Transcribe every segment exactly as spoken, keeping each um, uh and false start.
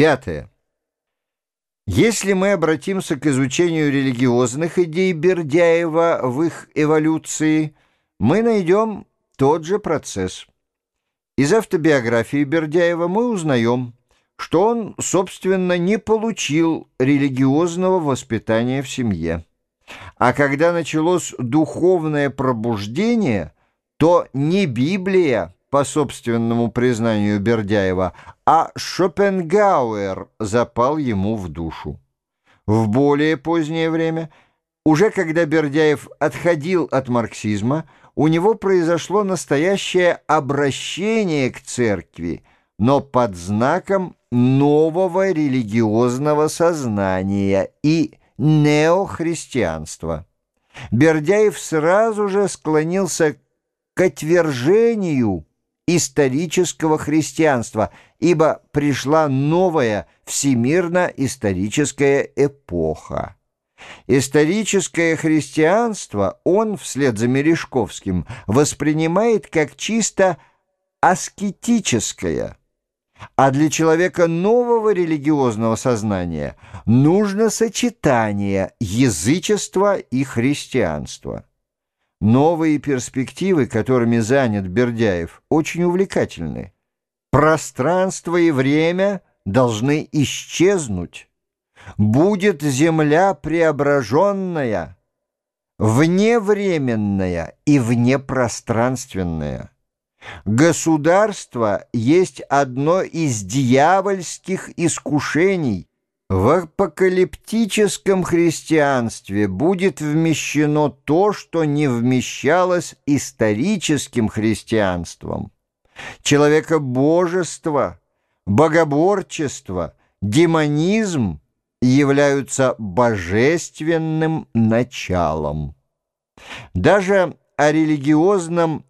Пятое. Если мы обратимся к изучению религиозных идей Бердяева в их эволюции, мы найдем тот же процесс. Из автобиографии Бердяева мы узнаем, что он, собственно, не получил религиозного воспитания в семье. А когда началось духовное пробуждение, то не Библия, по собственному признанию Бердяева, а Шопенгауэр запал ему в душу. В более позднее время, уже когда Бердяев отходил от марксизма, у него произошло настоящее обращение к церкви, но под знаком нового религиозного сознания и неохристианства. Бердяев сразу же склонился к отвержению исторического христианства, ибо пришла новая всемирно-историческая эпоха. Историческое христианство он, вслед за Мережковским, воспринимает как чисто аскетическое, а для человека нового религиозного сознания нужно сочетание язычества и христианства. Новые перспективы, которыми занят Бердяев, очень увлекательны. Пространство и время должны исчезнуть. Будет земля преображенная, вневременная и внепространственная. Государство есть одно из дьявольских искушений. В апокалиптическом христианстве будет вмещено то, что не вмещалось историческим христианством. Человекобожество, богоборчество, демонизм являются божественным началом. Даже о религиозном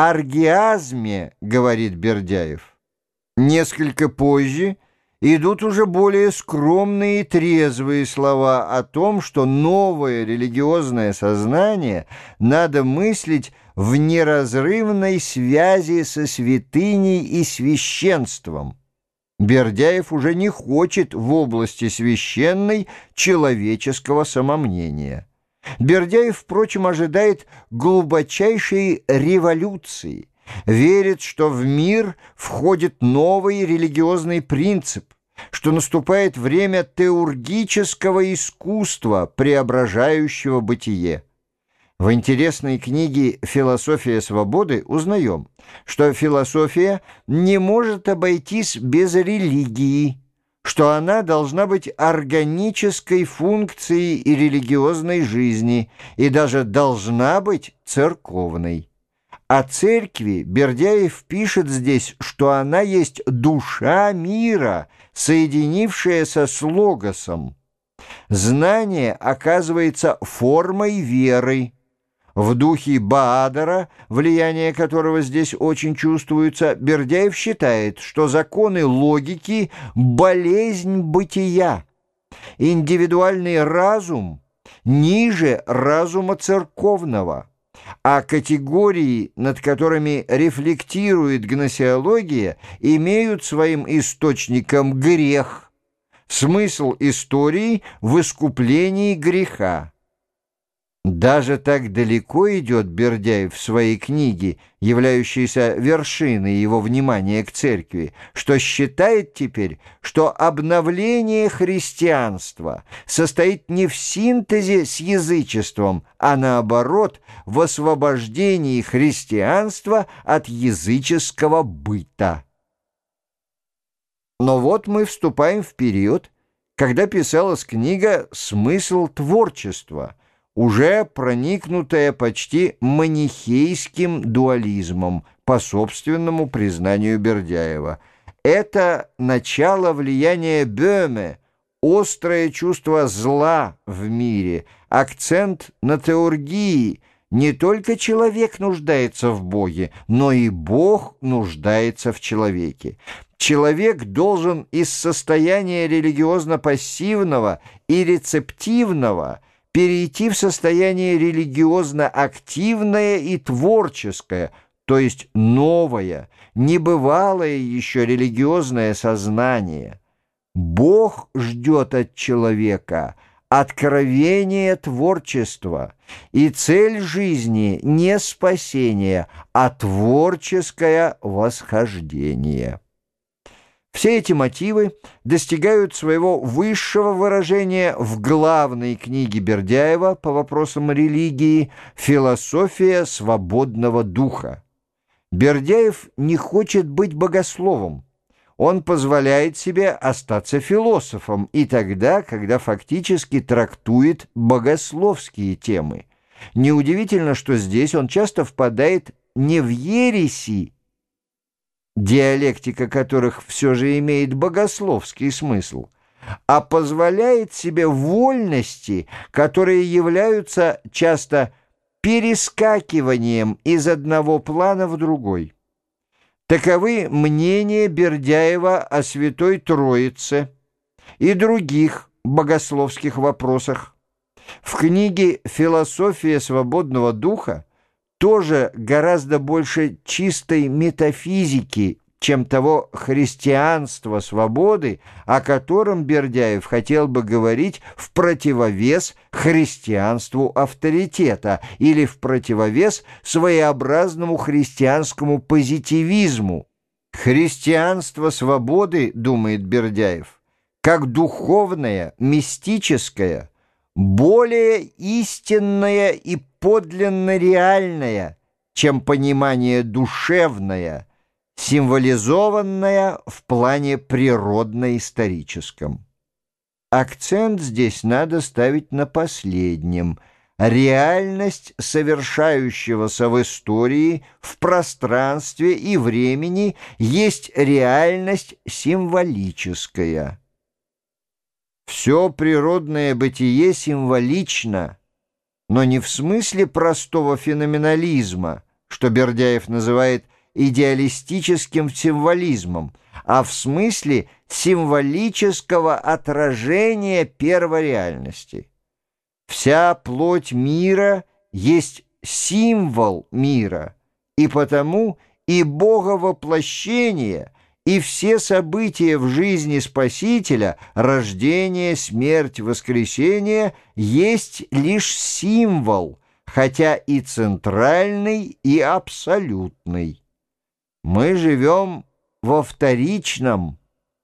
аргиазме говорит Бердяев. Несколько позже идут уже более скромные и трезвые слова о том, что новое религиозное сознание надо мыслить в неразрывной связи со святыней и священством. Бердяев уже не хочет в области священной человеческого самомнения. Бердяев, впрочем, ожидает глубочайшей революции, верит, что в мир входит новый религиозный принцип, что наступает время теургического искусства, преображающего бытие. В интересной книге «Философия свободы» узнаем, что философия не может обойтись без религии, что она должна быть органической функцией и религиозной жизни, и даже должна быть церковной. О церкви Бердяев пишет здесь, что она есть душа мира, соединившаяся с логосом. Знание оказывается формой веры. В духе Баадара, влияние которого здесь очень чувствуется, Бердяев считает, что законы логики – болезнь бытия. Индивидуальный разум ниже разума церковного, а категории, над которыми рефлектирует гносеология, имеют своим источником грех, смысл истории в искуплении греха. Даже так далеко идет Бердяев в своей книге, являющейся вершиной его внимания к церкви, что считает теперь, что обновление христианства состоит не в синтезе с язычеством, а наоборот в освобождении христианства от языческого быта. Но вот мы вступаем в период, когда писалась книга «Смысл творчества», уже проникнутая почти манихейским дуализмом, по собственному признанию Бердяева. Это начало влияния Бöhme, острое чувство зла в мире, акцент на теургии. Не только человек нуждается в Боге, но и Бог нуждается в человеке. Человек должен из состояния религиозно-пассивного и рецептивного перейти в состояние религиозно-активное и творческое, то есть новое, небывалое еще религиозное сознание. Бог ждет от человека откровения творчества, и цель жизни не спасение, а творческое восхождение. Все эти мотивы достигают своего высшего выражения в главной книге Бердяева по вопросам религии «Философия свободного духа». Бердяев не хочет быть богословом. Он позволяет себе остаться философом и тогда, когда фактически трактует богословские темы. Неудивительно, что здесь он часто впадает не в ереси, диалектика которых все же имеет богословский смысл, а позволяет себе вольности, которые являются часто перескакиванием из одного плана в другой. Таковы мнения Бердяева о Святой Троице и других богословских вопросах. В книге «Философия свободного духа» тоже гораздо больше чистой метафизики, чем того христианства свободы, о котором Бердяев хотел бы говорить в противовес христианству авторитета или в противовес своеобразному христианскому позитивизму. Христианство свободы, думает Бердяев, как духовное, мистическое, более истинное и подлинно реальное, чем понимание душевное, символизованная в плане природно-историческом. Акцент здесь надо ставить на последнем. Реальность совершающегося в истории, в пространстве и времени есть реальность символическая. Все природное бытие символично, но не в смысле простого феноменализма, что Бердяев называет идеалистическим символизмом, а в смысле символического отражения первореальности. Вся плоть мира есть символ мира, и потому и Боговоплощение, и все события в жизни Спасителя, рождение, смерть, воскресение, есть лишь символ, хотя и центральный, и абсолютный. Мы живем во вторичном,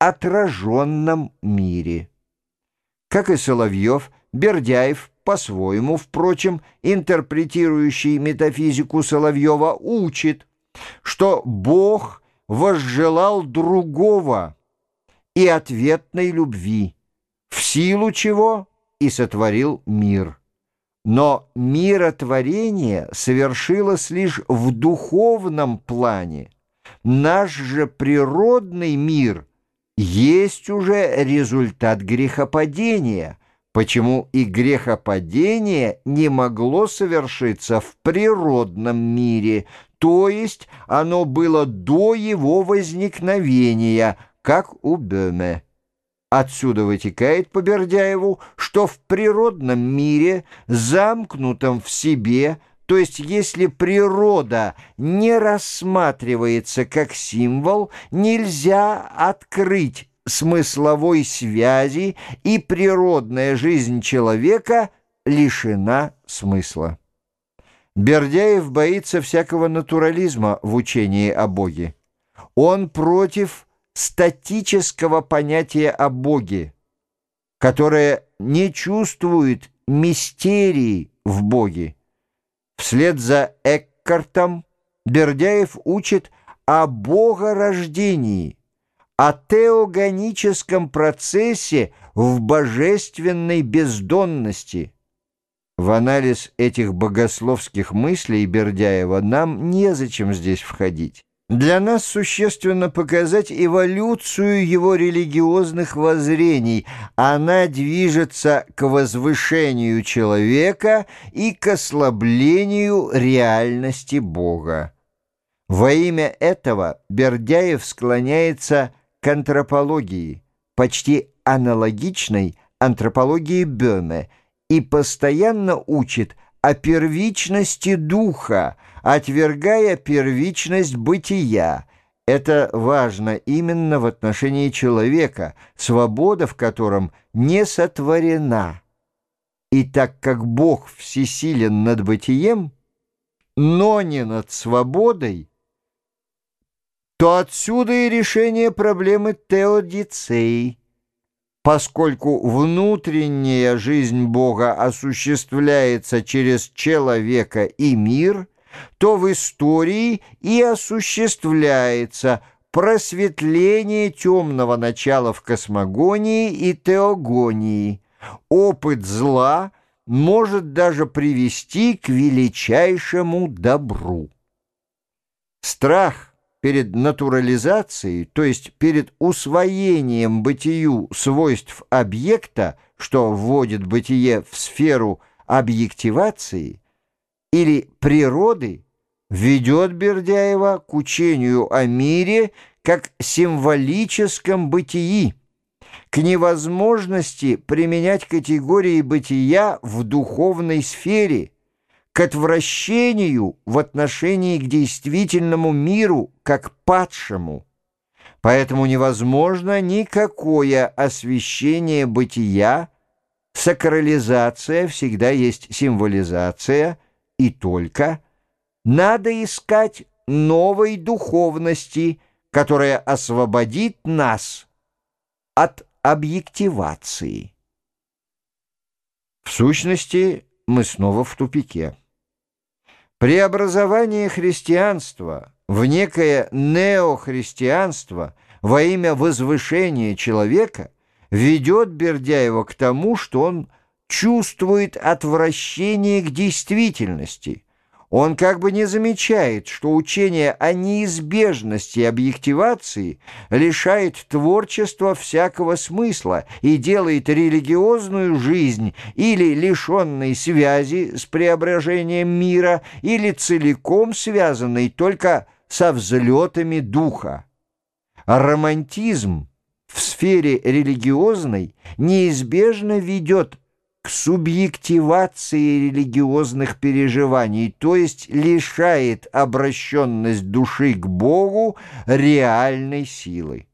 отраженном мире. Как и Соловьев, Бердяев, по-своему, впрочем, интерпретирующий метафизику Соловьева, учит, что Бог возжелал другого и ответной любви, в силу чего и сотворил мир. Но миротворение совершилось лишь в духовном плане. Наш же природный мир есть уже результат грехопадения, почему и грехопадение не могло совершиться в природном мире, то есть оно было до его возникновения, как у Бöhme. Отсюда вытекает по Бердяеву, что в природном мире, замкнутом в себе, то есть если природа не рассматривается как символ, нельзя открыть смысловой связи, и природная жизнь человека лишена смысла. Бердяев боится всякого натурализма в учении о Боге. Он против статического понятия о Боге, которое не чувствует мистерии в Боге. Вслед за Эккартом Бердяев учит о богорождении, о теогоническом процессе в божественной бездонности. В анализ этих богословских мыслей Бердяева нам незачем здесь входить. Для нас существенно показать эволюцию его религиозных воззрений. Она движется к возвышению человека и к ослаблению реальности Бога. Во имя этого Бердяев склоняется к антропологии, почти аналогичной антропологии Бöhme, и постоянно учит о первичности духа, отвергая первичность бытия, Это важно именно в отношении человека, свобода в котором не сотворена. И так как Бог всесилен над бытием, но не над свободой, то отсюда и решение проблемы теодицеи. Поскольку внутренняя жизнь Бога осуществляется через человека и мир, то в истории и осуществляется просветление темного начала в космогонии и теогонии. Опыт зла может даже привести к величайшему добру. Страх перед натурализацией, то есть перед усвоением бытию свойств объекта, что вводит бытие в сферу объективации, или природы, ведет Бердяева к учению о мире как символическом бытии, к невозможности применять категории бытия в духовной сфере, к отвращению в отношении к действительному миру как падшему. Поэтому невозможно никакое освящение бытия, сакрализация всегда есть символизация, и только надо искать новой духовности, которая освободит нас от объективации. В сущности, мы снова в тупике. Преобразование христианства в некое неохристианство во имя возвышения человека ведет Бердяева к тому, что он чувствует отвращение к действительности. Он как бы не замечает, что учение о неизбежности объективации лишает творчества всякого смысла и делает религиозную жизнь или лишенной связи с преображением мира, или целиком связанной только со взлетами духа. Романтизм в сфере религиозной неизбежно ведет к субъективации религиозных переживаний, то есть лишает обращенность души к Богу реальной силы.